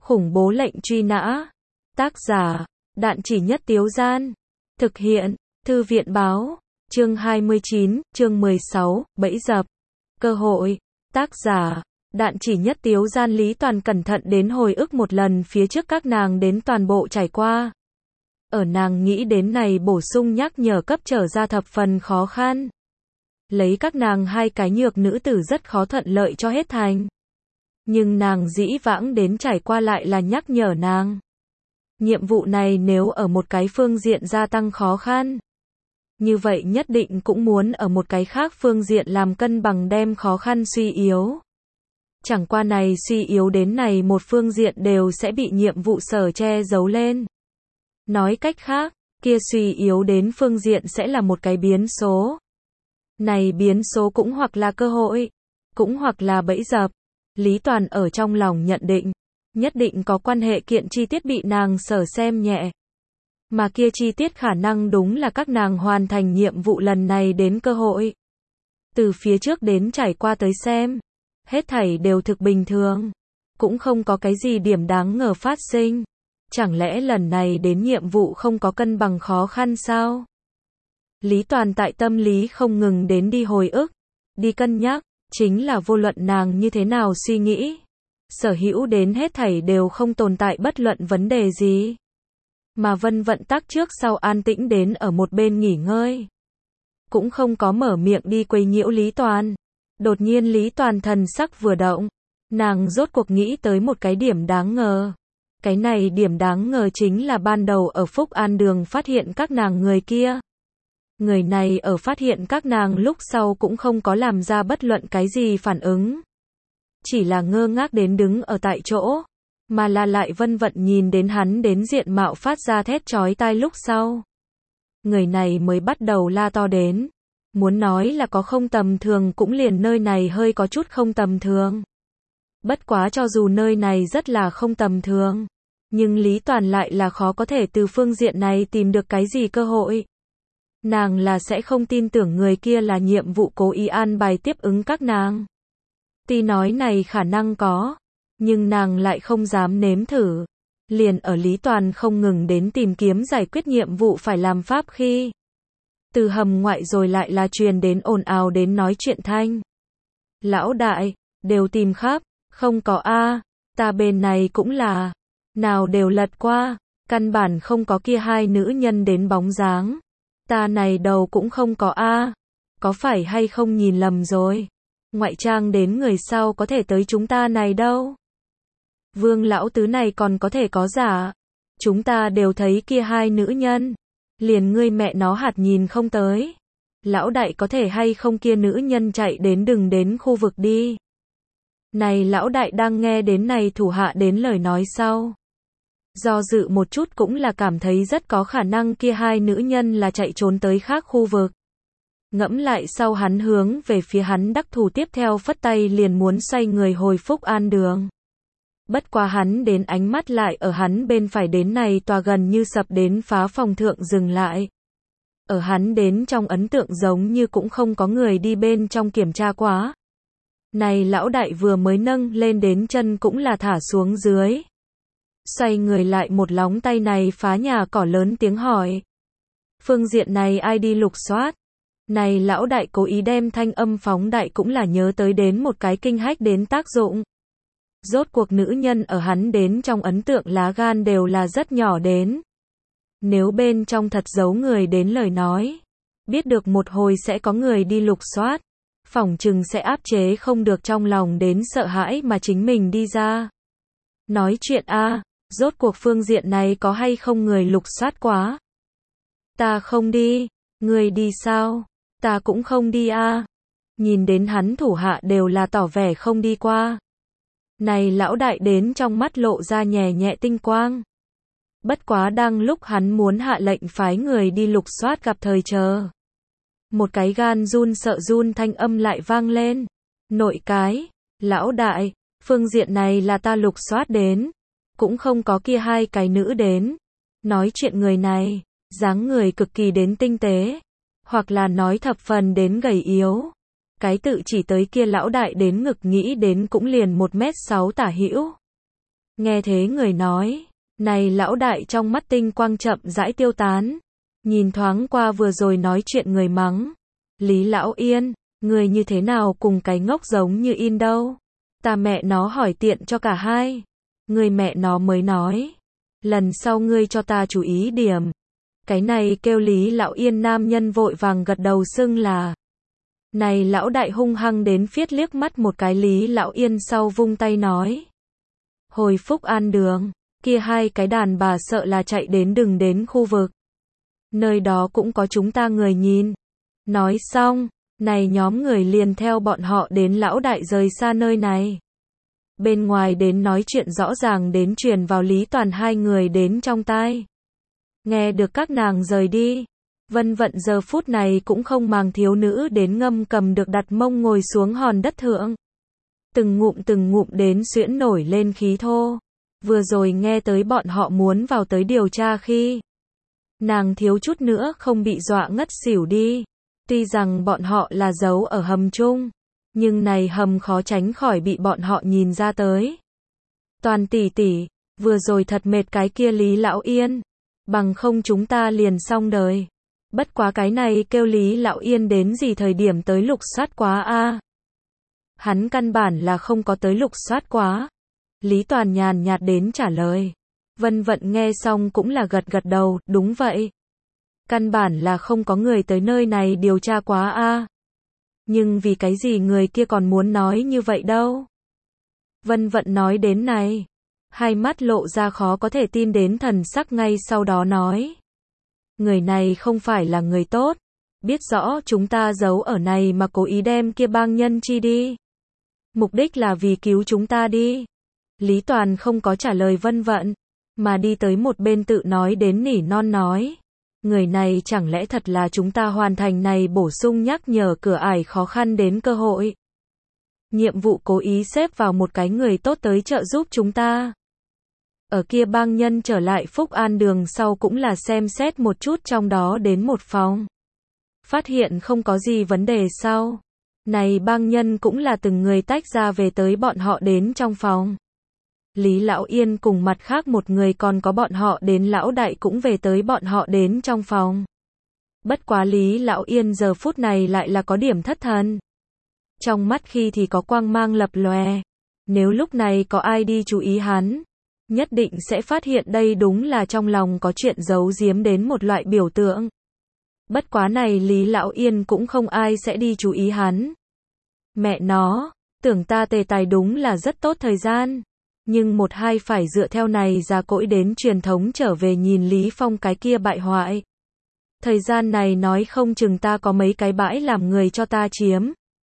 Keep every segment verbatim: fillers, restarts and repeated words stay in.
Khủng bố lệnh truy nã. Tác giả, Đạn Chỉ Nhất Tiếu Gian. Thực hiện, Thư viện báo. Chương hai mươi chín, chương mười sáu, bẫy dập. Cơ hội. Tác giả, Đạn Chỉ Nhất Tiếu Gian. Lý Toàn cẩn thận đến hồi ức một lần phía trước các nàng đến toàn bộ trải qua. Ở nàng nghĩ đến này bổ sung nhắc nhở cấp trở ra thập phần khó khăn. Lấy các nàng hai cái nhược nữ tử rất khó thuận lợi cho hết thành. Nhưng nàng dĩ vãng đến trải qua lại là nhắc nhở nàng. Nhiệm vụ này nếu ở một cái phương diện gia tăng khó khăn, như vậy nhất định cũng muốn ở một cái khác phương diện làm cân bằng đem khó khăn suy yếu. Chẳng qua này suy yếu đến này một phương diện đều sẽ bị nhiệm vụ sở che giấu lên. Nói cách khác, kia suy yếu đến phương diện sẽ là một cái biến số. Này biến số cũng hoặc là cơ hội, cũng hoặc là bẫy dập. Lý Toàn ở trong lòng nhận định, nhất định có quan hệ kiện chi tiết bị nàng sở xem nhẹ. Mà kia chi tiết khả năng đúng là các nàng hoàn thành nhiệm vụ lần này đến cơ hội. Từ phía trước đến trải qua tới xem, hết thảy đều thực bình thường, cũng không có cái gì điểm đáng ngờ phát sinh. Chẳng lẽ lần này đến nhiệm vụ không có cân bằng khó khăn sao? Lý Toàn tại tâm lý không ngừng đến đi hồi ức, đi cân nhắc, chính là vô luận nàng như thế nào suy nghĩ. Sở hữu đến hết thảy đều không tồn tại bất luận vấn đề gì. Mà Vân Vận Tắc trước sau an tĩnh đến ở một bên nghỉ ngơi. Cũng không có mở miệng đi quấy nhiễu Lý Toàn. Đột nhiên Lý Toàn thần sắc vừa động. Nàng rốt cuộc nghĩ tới một cái điểm đáng ngờ. Cái này điểm đáng ngờ chính là ban đầu ở Phúc An Đường phát hiện các nàng người kia. Người này ở phát hiện các nàng lúc sau cũng không có làm ra bất luận cái gì phản ứng. Chỉ là ngơ ngác đến đứng ở tại chỗ. Mà là lại Vân Vận nhìn đến hắn đến diện mạo phát ra thét chói tai lúc sau. Người này mới bắt đầu la to đến. Muốn nói là có không tầm thường cũng liền nơi này hơi có chút không tầm thường. Bất quá cho dù nơi này rất là không tầm thường. Nhưng Lý Toàn lại là khó có thể từ phương diện này tìm được cái gì cơ hội. Nàng là sẽ không tin tưởng người kia là nhiệm vụ cố ý an bài tiếp ứng các nàng. Tuy nói này khả năng có, nhưng nàng lại không dám nếm thử. Liền ở Lý Toàn không ngừng đến tìm kiếm giải quyết nhiệm vụ phải làm pháp khi. Từ hầm ngoại rồi lại là truyền đến ồn ào đến nói chuyện thanh. Lão đại, đều tìm khắp, không có a, ta bên này cũng là, nào đều lật qua, căn bản không có kia hai nữ nhân đến bóng dáng. Ta này đầu cũng không có a, có phải hay không nhìn lầm rồi? Ngoại trang đến người sau có thể tới chúng ta này đâu. Vương lão tứ này còn có thể có giả. Chúng ta đều thấy kia hai nữ nhân. Liền ngươi mẹ nó hạt nhìn không tới. Lão đại có thể hay không kia nữ nhân chạy đến đừng đến khu vực đi. Này lão đại đang nghe đến này thủ hạ đến lời nói sau. Do dự một chút cũng là cảm thấy rất có khả năng kia hai nữ nhân là chạy trốn tới khác khu vực. Ngẫm lại sau hắn hướng về phía hắn đắc thủ tiếp theo phất tay liền muốn xoay người hồi Phúc An Đường. Bất quá hắn đến ánh mắt lại ở hắn bên phải đến này tòa gần như sập đến phá phòng thượng dừng lại. Ở hắn đến trong ấn tượng giống như cũng không có người đi bên trong kiểm tra quá. Này lão đại vừa mới nâng lên đến chân cũng là thả xuống dưới. Xoay người lại một lóng tay này phá nhà cỏ lớn tiếng hỏi. Phương diện này ai đi lục soát? Này lão đại cố ý đem thanh âm phóng đại cũng là nhớ tới đến một cái kinh hách đến tác dụng. Rốt cuộc nữ nhân ở hắn đến trong ấn tượng lá gan đều là rất nhỏ đến. Nếu bên trong thật giấu người đến lời nói, biết được một hồi sẽ có người đi lục soát, phỏng chừng sẽ áp chế không được trong lòng đến sợ hãi mà chính mình đi ra. Nói chuyện a, rốt cuộc phương diện này có hay không người lục soát quá? Ta không đi, người đi sao? Ta cũng không đi a. Nhìn đến hắn thủ hạ đều là tỏ vẻ không đi qua. Này lão đại đến trong mắt lộ ra nhẹ nhẹ tinh quang. Bất quá đang lúc hắn muốn hạ lệnh phái người đi lục soát gặp thời chờ. Một cái gan run sợ run thanh âm lại vang lên. Nội cái, lão đại, phương diện này là ta lục soát đến. Cũng không có kia hai cái nữ đến. Nói chuyện người này, dáng người cực kỳ đến tinh tế. Hoặc là nói thập phần đến gầy yếu. Cái tự chỉ tới kia lão đại đến ngực nghĩ đến cũng liền một mét sáu tả hữu. Nghe thế người nói, này lão đại trong mắt tinh quang chậm rãi tiêu tán. Nhìn thoáng qua vừa rồi nói chuyện người mắng. Lý Lão Yên, người như thế nào cùng cái ngốc giống như in đâu. Ta mẹ nó hỏi tiện cho cả hai. Người mẹ nó mới nói. Lần sau ngươi cho ta chú ý điểm. Cái này kêu Lý Lão Yên nam nhân vội vàng gật đầu xưng là. Này lão đại hung hăng đến phiết liếc mắt một cái Lý Lão Yên sau vung tay nói. Hồi Phúc An đường, kia hai cái đàn bà sợ là chạy đến đừng đến khu vực. Nơi đó cũng có chúng ta người nhìn. Nói xong, này nhóm người liền theo bọn họ đến lão đại rời xa nơi này. Bên ngoài đến nói chuyện rõ ràng đến truyền vào Lý Toàn hai người đến trong tai. Nghe được các nàng rời đi. Vân Vận giờ phút này cũng không màng thiếu nữ đến ngâm cầm được đặt mông ngồi xuống hòn đất thượng. Từng ngụm từng ngụm đến xuyễn nổi lên khí thô. Vừa rồi nghe tới bọn họ muốn vào tới điều tra khi. Nàng thiếu chút nữa không bị dọa ngất xỉu đi. Tuy rằng bọn họ là giấu ở hầm chung. Nhưng này hầm khó tránh khỏi bị bọn họ nhìn ra tới. Toàn tỷ tỷ, vừa rồi thật mệt cái kia Lý Lão Yên. Bằng không chúng ta liền xong đời. Bất quá cái này kêu Lý Lão Yên đến gì thời điểm tới lục soát quá a. Hắn căn bản là không có tới lục soát quá. Lý Toàn nhàn nhạt đến trả lời. Vân Vận nghe xong cũng là gật gật đầu, đúng vậy. Căn bản là không có người tới nơi này điều tra quá a. Nhưng vì cái gì người kia còn muốn nói như vậy đâu. Vân Vận nói đến này. Hai mắt lộ ra khó có thể tin đến thần sắc ngay sau đó nói. Người này không phải là người tốt. Biết rõ chúng ta giấu ở này mà cố ý đem kia bang nhân chi đi. Mục đích là vì cứu chúng ta đi. Lý Toàn không có trả lời Vân Vận. Mà đi tới một bên tự nói đến nỉ non nói. Người này chẳng lẽ thật là chúng ta hoàn thành này bổ sung nhắc nhở cửa ải khó khăn đến cơ hội. Nhiệm vụ cố ý xếp vào một cái người tốt tới trợ giúp chúng ta. Ở kia bang nhân trở lại Phúc An đường sau cũng là xem xét một chút trong đó đến một phòng. Phát hiện không có gì vấn đề sau. Này bang nhân cũng là từng người tách ra về tới bọn họ đến trong phòng. Lý Lão Yên cùng mặt khác một người còn có bọn họ đến lão đại cũng về tới bọn họ đến trong phòng. Bất quá Lý Lão Yên giờ phút này lại là có điểm thất thần. Trong mắt khi thì có quang mang lập lòe. Nếu lúc này có ai đi chú ý hắn, nhất định sẽ phát hiện đây đúng là trong lòng có chuyện giấu giếm đến một loại biểu tượng. Bất quá này Lý Lão Yên cũng không ai sẽ đi chú ý hắn. Mẹ nó, tưởng ta tề tài đúng là rất tốt thời gian. Nhưng một hai phải dựa theo này ra cỗi đến truyền thống trở về nhìn Lý Phong cái kia bại hoại. Thời gian này nói không chừng ta có mấy cái bãi làm người cho ta chiếm.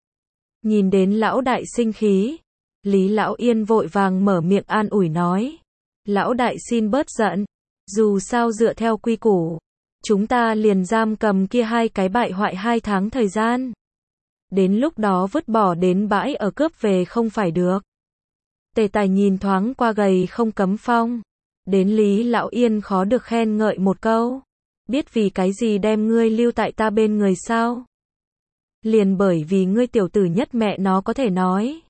Nhìn đến lão đại sinh khí. Lý Lão Yên vội vàng mở miệng an ủi nói. Lão đại xin bớt giận. Dù sao dựa theo quy củ. Chúng ta liền giam cầm kia hai cái bại hoại hai tháng thời gian. Đến lúc đó vứt bỏ đến bãi ở cướp về không phải được. Tề tài nhìn thoáng qua gầy không cấm phong. Đến Lý Lão Yên khó được khen ngợi một câu. Biết vì cái gì đem ngươi lưu tại ta bên người sao? Liền bởi vì ngươi tiểu tử nhất mẹ nó có thể nói.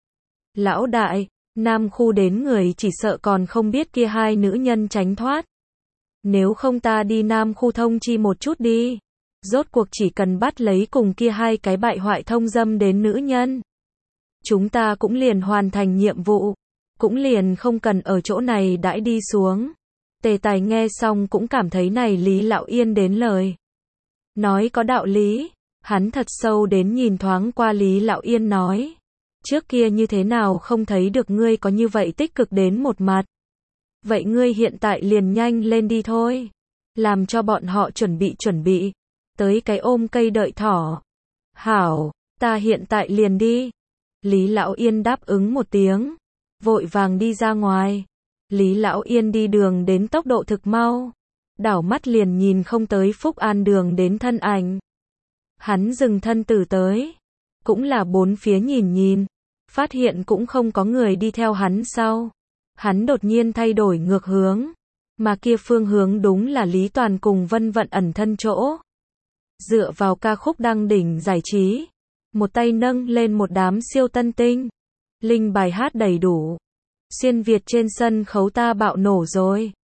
Lão đại, Nam khu đến người chỉ sợ còn không biết kia hai nữ nhân tránh thoát. Nếu không ta đi Nam khu thông chi một chút đi. Rốt cuộc chỉ cần bắt lấy cùng kia hai cái bại hoại thông dâm đến nữ nhân. Chúng ta cũng liền hoàn thành nhiệm vụ. Cũng liền không cần ở chỗ này đãi đi xuống. Tề tài nghe xong cũng cảm thấy này Lý Lão Yên đến lời. Nói có đạo lý. Hắn thật sâu đến nhìn thoáng qua Lý Lão Yên nói. Trước kia như thế nào không thấy được ngươi có như vậy tích cực đến một mặt. Vậy ngươi hiện tại liền nhanh lên đi thôi. Làm cho bọn họ chuẩn bị chuẩn bị. Tới cái ôm cây đợi thỏ. Hảo, ta hiện tại liền đi. Lý Lão Yên đáp ứng một tiếng. Vội vàng đi ra ngoài. Lý Lão Yên đi đường đến tốc độ thực mau. Đảo mắt liền nhìn không tới Phúc An đường đến thân ảnh. Hắn dừng thân tử tới. Cũng là bốn phía nhìn nhìn. Phát hiện cũng không có người đi theo hắn sau. Hắn đột nhiên thay đổi ngược hướng. Mà kia phương hướng đúng là Lý Toàn cùng Vân Vận ẩn thân chỗ. Dựa vào ca khúc đăng đỉnh giải trí. Một tay nâng lên một đám siêu tân tinh. Linh bài hát đầy đủ. Xuyên Việt trên sân khấu ta bạo nổ rồi.